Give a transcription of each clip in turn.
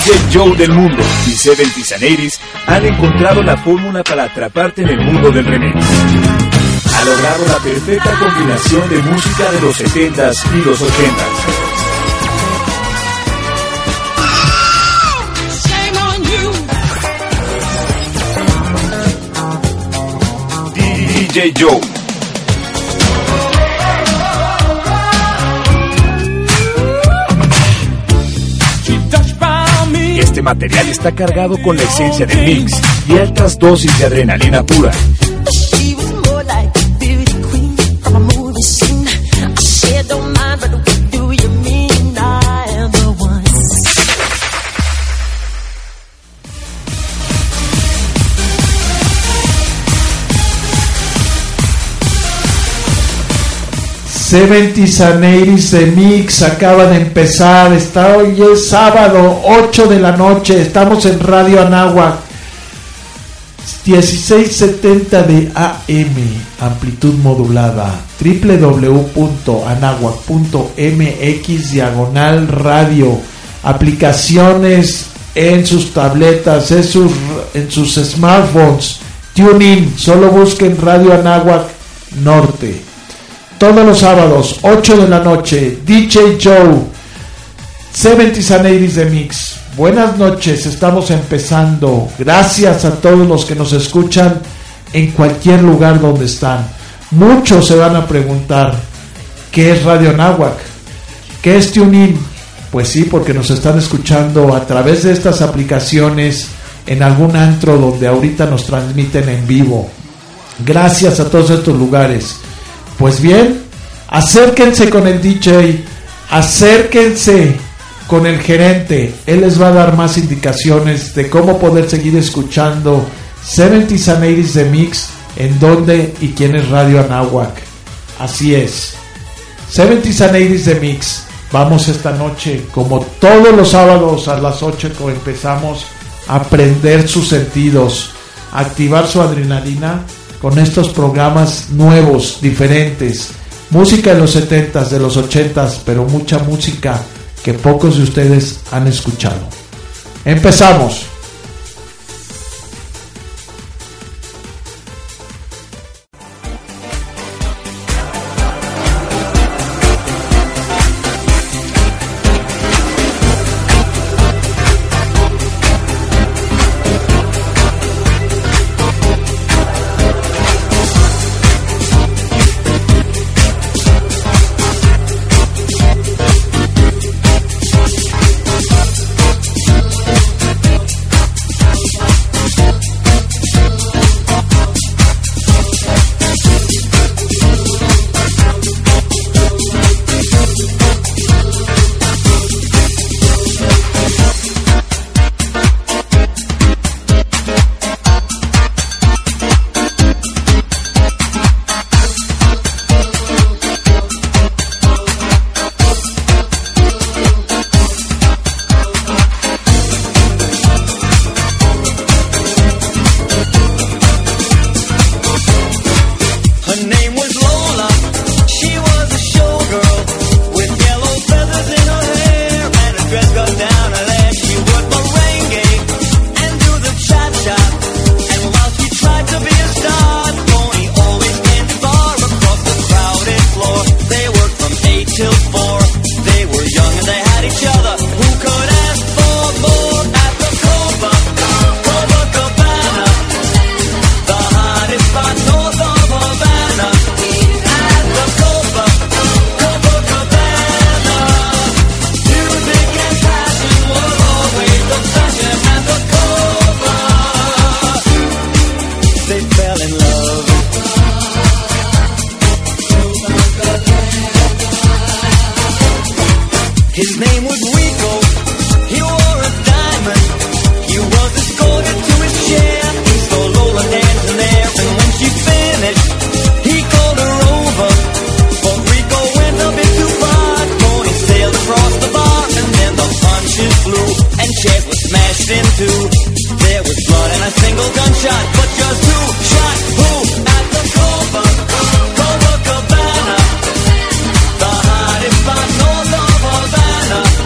DJ Joe del mundo y 70s and 80s han encontrado la fórmula para atraparte en el mundo del remix. Ha logrado la perfecta combinación de música de los 70s y los 80s. DJ Joe. Este material está cargado con la esencia del mix y altas dosis de adrenalina pura. 70s and 80s de Mix acaba de empezar. Hoy es sábado, 8 de la noche. Estamos en Radio Anáhuac, 1670 de AM, amplitud modulada. www.anahuac.mx/radio. Aplicaciones en sus tabletas, en sus smartphones. TuneIn, solo busquen Radio Anáhuac Norte. Todos los sábados, 8 de la noche, DJ Joe, 70s and 80s de Mix. Buenas noches, estamos empezando. Gracias a todos los que nos escuchan en cualquier lugar donde están. Muchos se van a preguntar, ¿qué es Radio Anáhuac? ¿Qué es TuneIn? Pues sí, porque nos están escuchando a través de estas aplicaciones en algún antro donde ahorita nos transmiten en vivo. Gracias a todos estos lugares. Pues bien, acérquense con el DJ, acérquense con el gerente. Él les va a dar más indicaciones de cómo poder seguir escuchando 70s and 80s de Mix, en dónde y quién es Radio Anáhuac. Así es, 70s and 80s de Mix. Vamos esta noche, como todos los sábados a las 8, empezamos a prender sus sentidos, a activar su adrenalina con estos programas nuevos, diferentes. Música de los 70s, de los 80s, pero mucha música que pocos de ustedes han escuchado. Empezamos. Copacabana, the hottest spot north of Havana.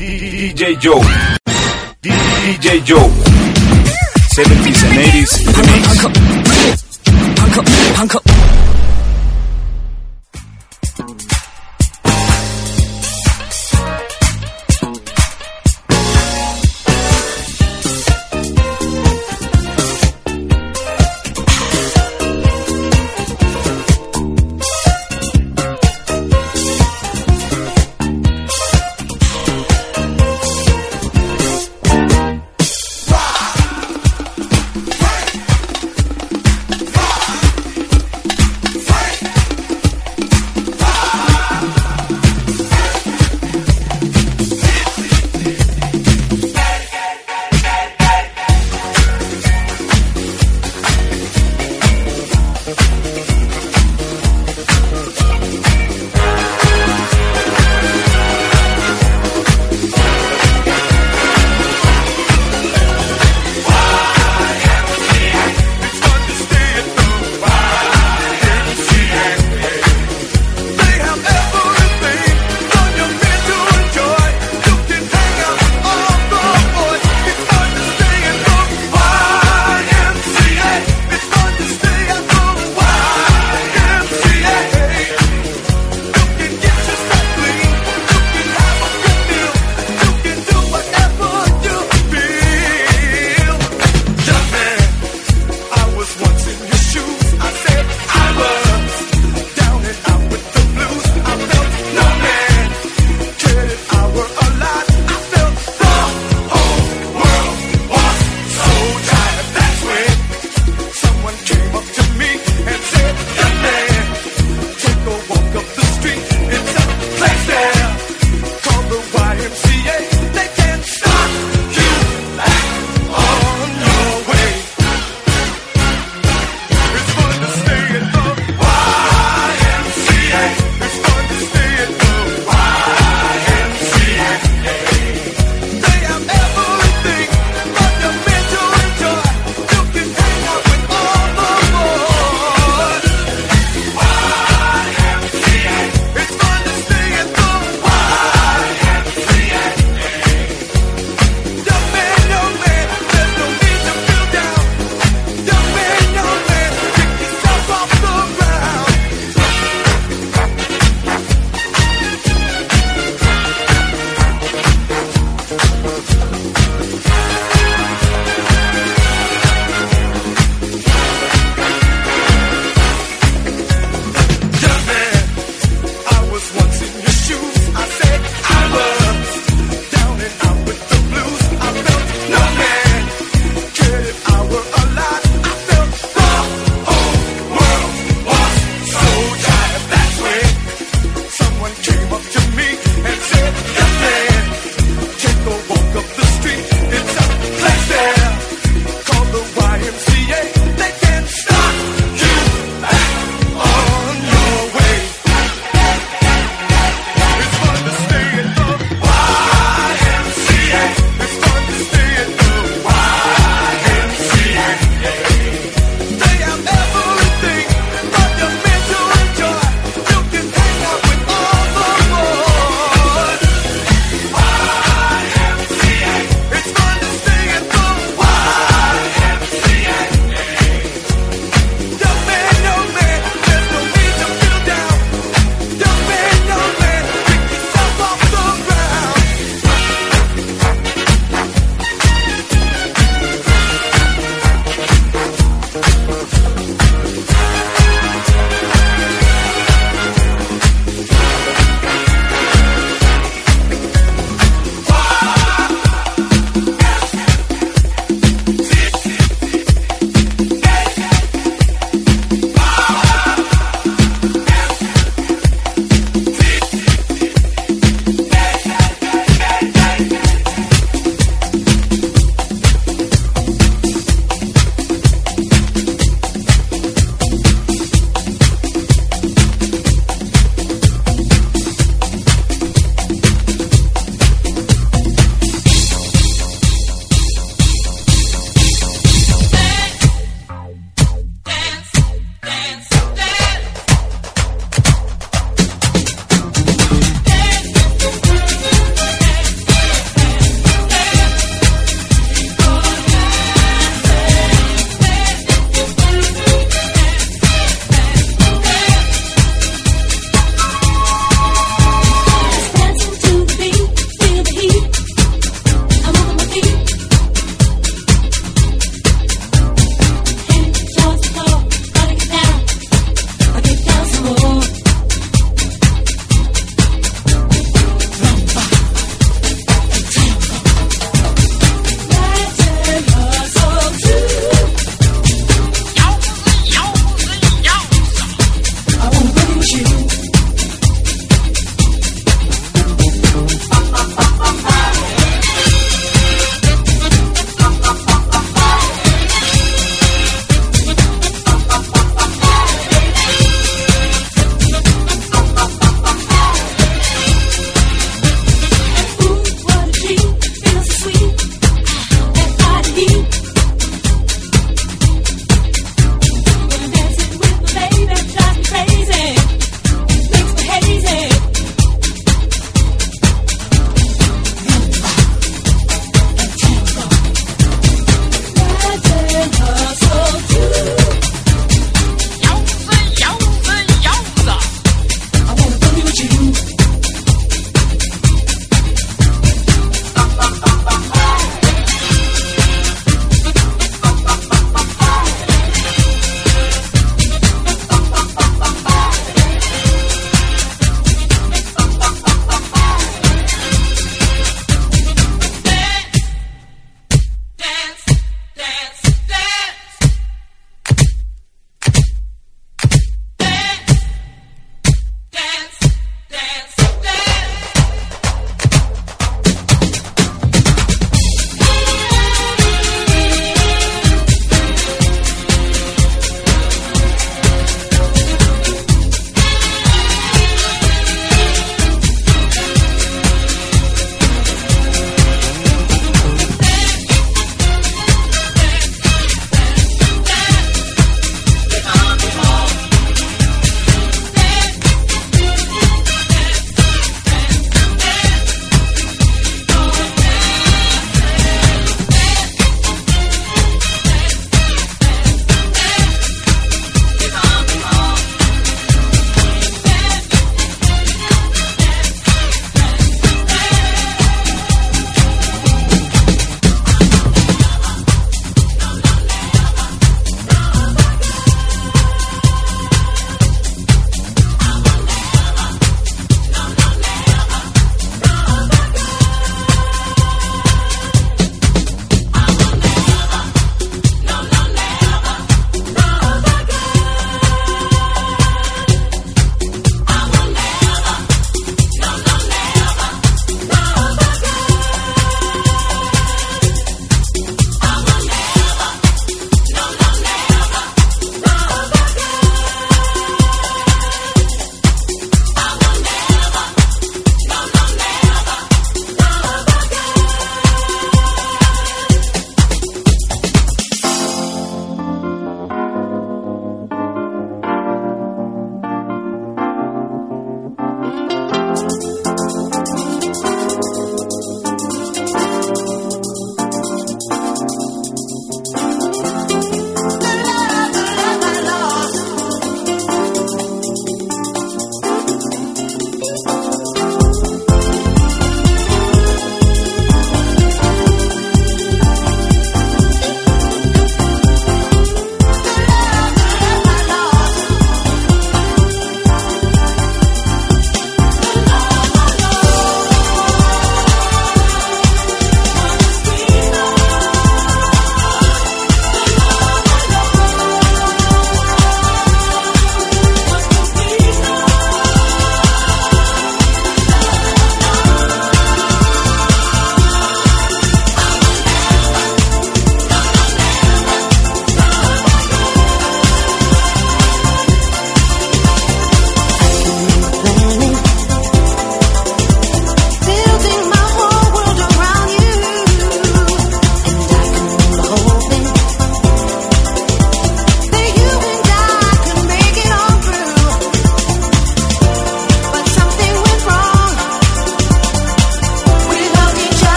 DJ Joe. DJ Joe. 70s and 80s remix.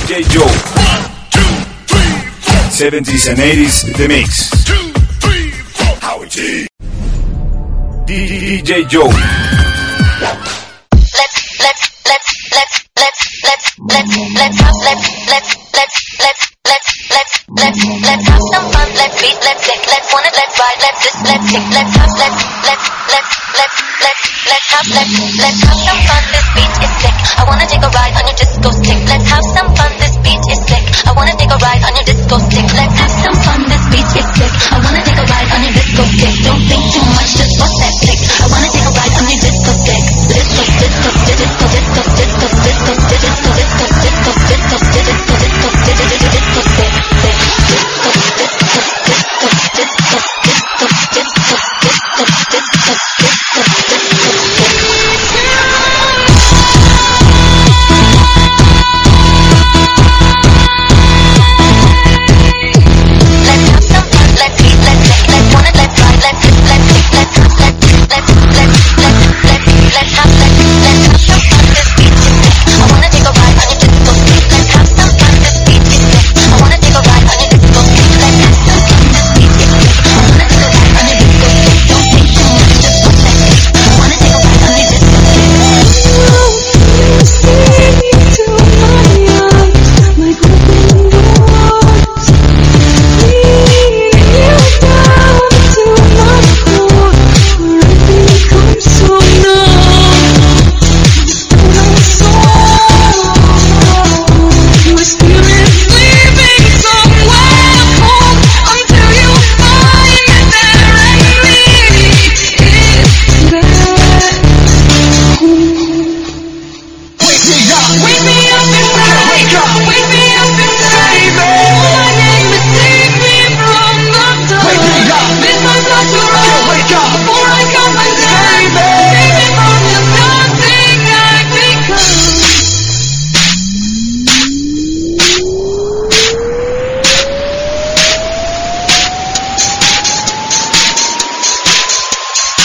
DJ Joe. 70s and 80s The Mix. DJ Joe. Let's have some fun, let's beat, let's stick, let's wanna, let's ride, let's just, let's sing, let's have some fun, this beat is sick, I wanna take a ride on your disco stick, let's have some fun, this beat is sick, I wanna take a ride on your disco stick, let's have some fun, this beat is sick, I wanna take a ride on your disco stick, don't think too much, just bust that stick, I wanna take a ride on your disco stick, disco, disco, disco, disco, disco, disco, disco, disco, disco, disco, disco, disco, disco, disco, stick.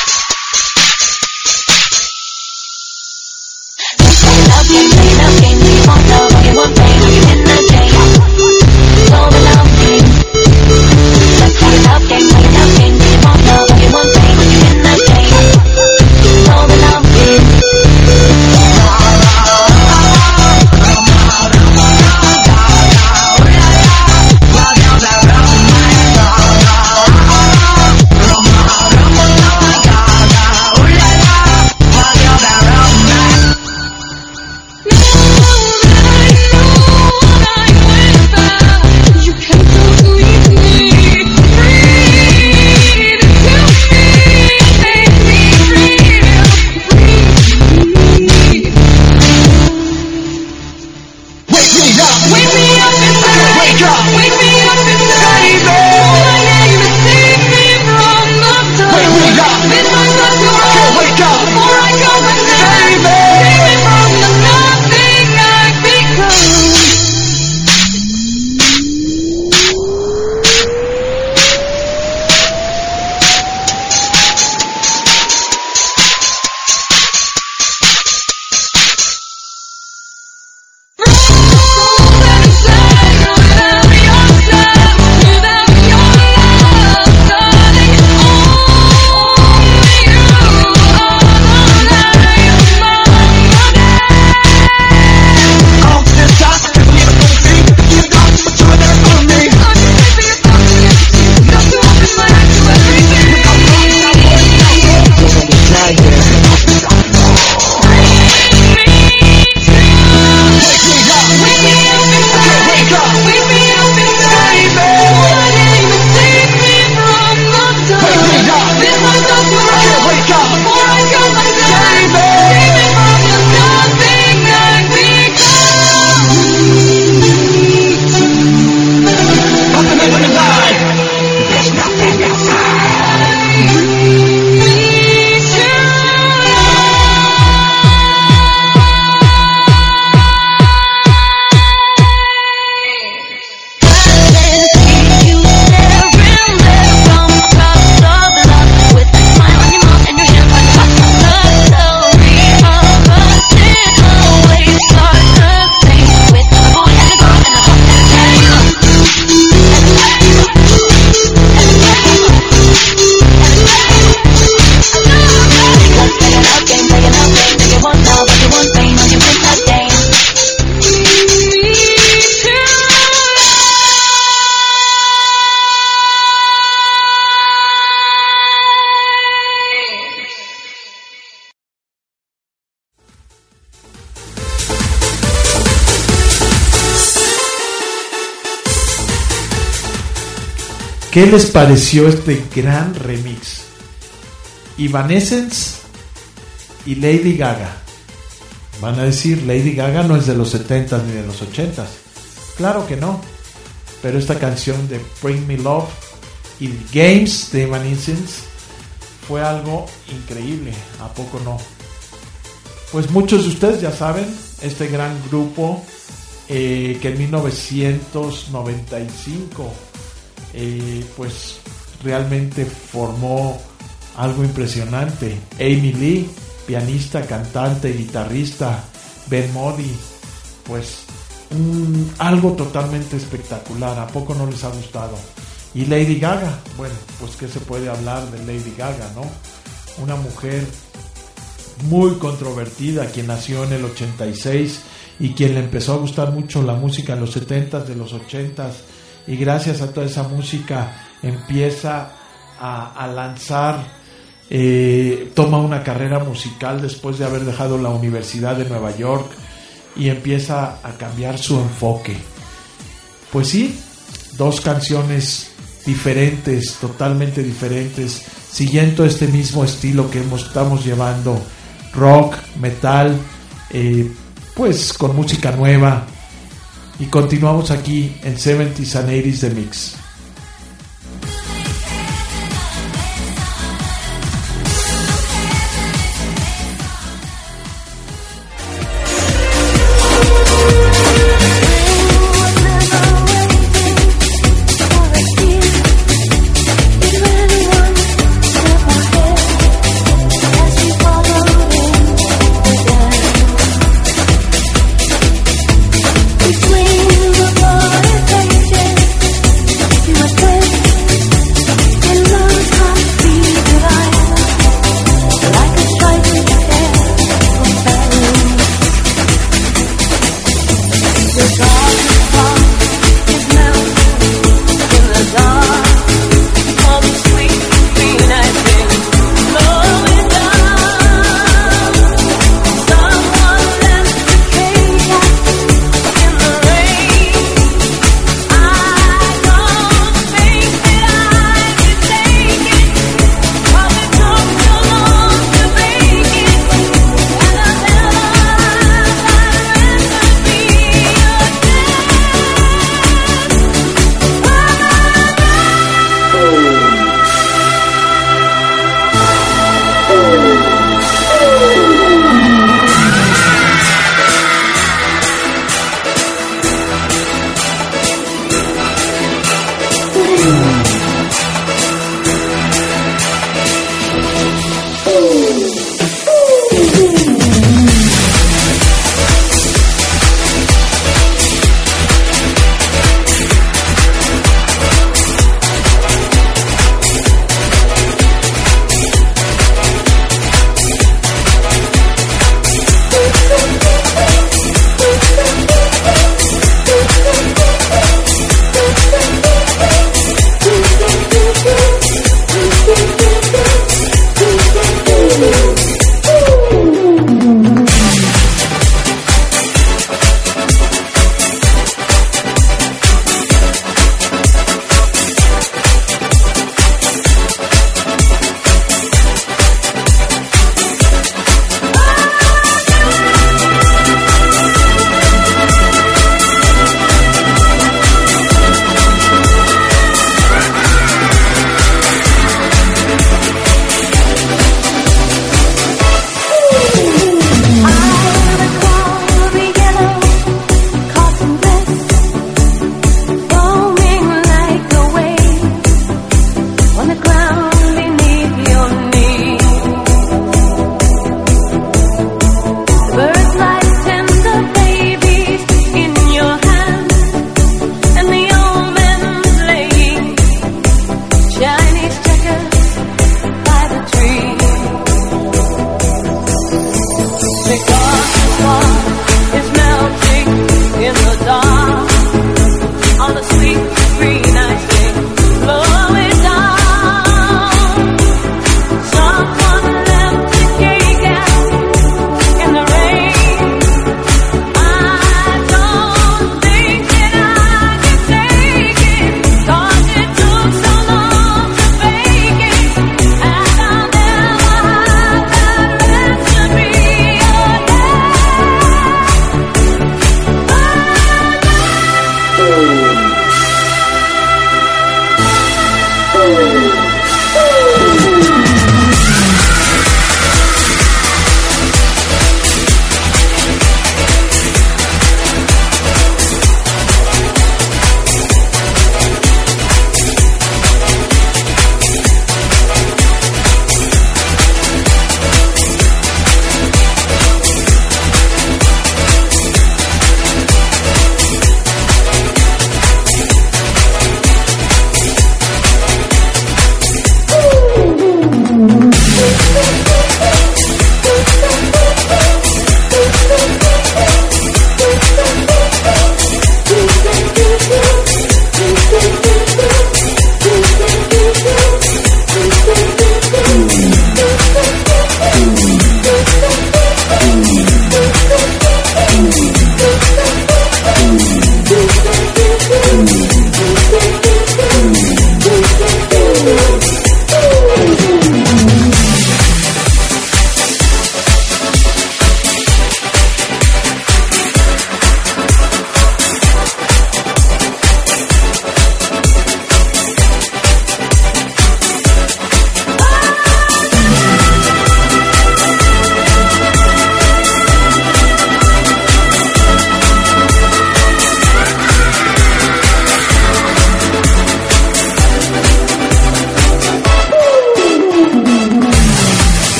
Love you, ¿Qué les pareció este gran remix? Evanescence y Lady Gaga. Van a decir, Lady Gaga no es de los 70s ni de los 80s. Claro que no. Pero esta canción de Bring Me Love y Games de Evanescence fue algo increíble. ¿A poco no? Pues muchos de ustedes ya saben, este gran grupo que en 1995 pues realmente formó algo impresionante. Amy Lee, pianista, cantante, guitarrista. Ben Moody, pues algo totalmente espectacular. ¿A poco no les ha gustado? Y Lady Gaga, bueno, pues qué se puede hablar de Lady Gaga, ¿no? Una mujer muy controvertida, quien nació en el 86 y quien le empezó a gustar mucho la música en los 70s, de los 80s, y gracias a toda esa música empieza a lanzar, toma una carrera musical después de haber dejado la Universidad de Nueva York y empieza a cambiar su enfoque. Pues sí, dos canciones diferentes, totalmente diferentes, siguiendo este mismo estilo que estamos llevando, rock, metal, pues con música nueva, y continuamos aquí en 70s and 80s The Mix. The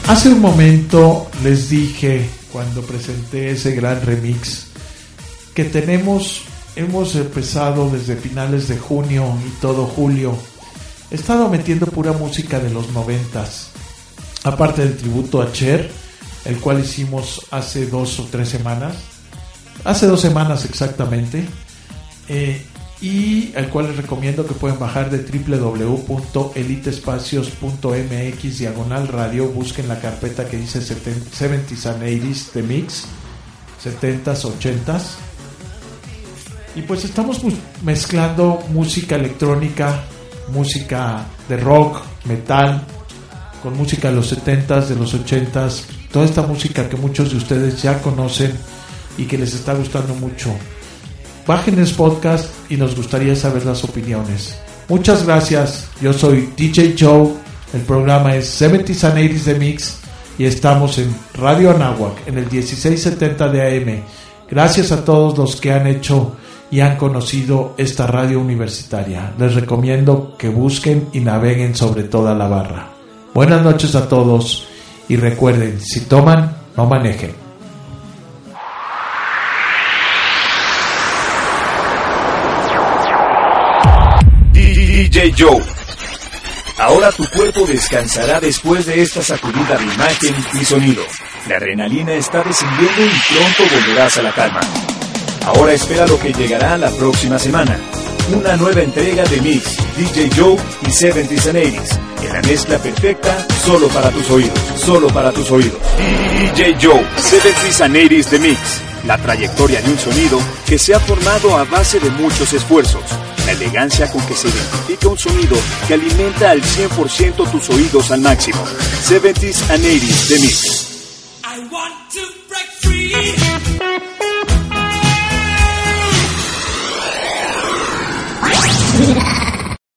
Hace un momento les dije, cuando presenté ese gran remix, que hemos empezado desde finales de junio y todo julio. He estado metiendo pura música de los 90s, aparte del tributo a Cher, el cual hicimos hace 2 o 3 semanas, hace 2 semanas exactamente, y al cual les recomiendo que pueden bajar de www.elitespacios.mx/radio. Busquen la carpeta que dice 70s and 80s de mix, 70s, 80s, y pues estamos mezclando música electrónica, música de rock, metal, con música de los 70s, de los 80s, toda esta música que muchos de ustedes ya conocen y que les está gustando mucho. Bajen el podcast y nos gustaría saber las opiniones. Muchas gracias. Yo soy DJ Joe. El programa es 70s and 80s de Mix y estamos en Radio Anáhuac en el 1670 de AM. Gracias a todos los que han hecho y han conocido esta radio universitaria. Les recomiendo que busquen y naveguen sobre toda la barra. Buenas noches a todos y recuerden, si toman, no manejen. DJ Joe. Ahora tu cuerpo descansará después de esta sacudida de imagen y sonido. La adrenalina está descendiendo y pronto volverás a la calma. Ahora espera lo que llegará la próxima semana. Una nueva entrega de Mix, DJ Joe y 70s and 80s. En la mezcla perfecta, solo para tus oídos. Solo para tus oídos. DJ Joe, 70s and 80s de Mix. La trayectoria de un sonido que se ha formado a base de muchos esfuerzos. La elegancia con que se identifica un sonido que alimenta al 100% tus oídos al máximo. 70s and 80s de Mix. I want to break free.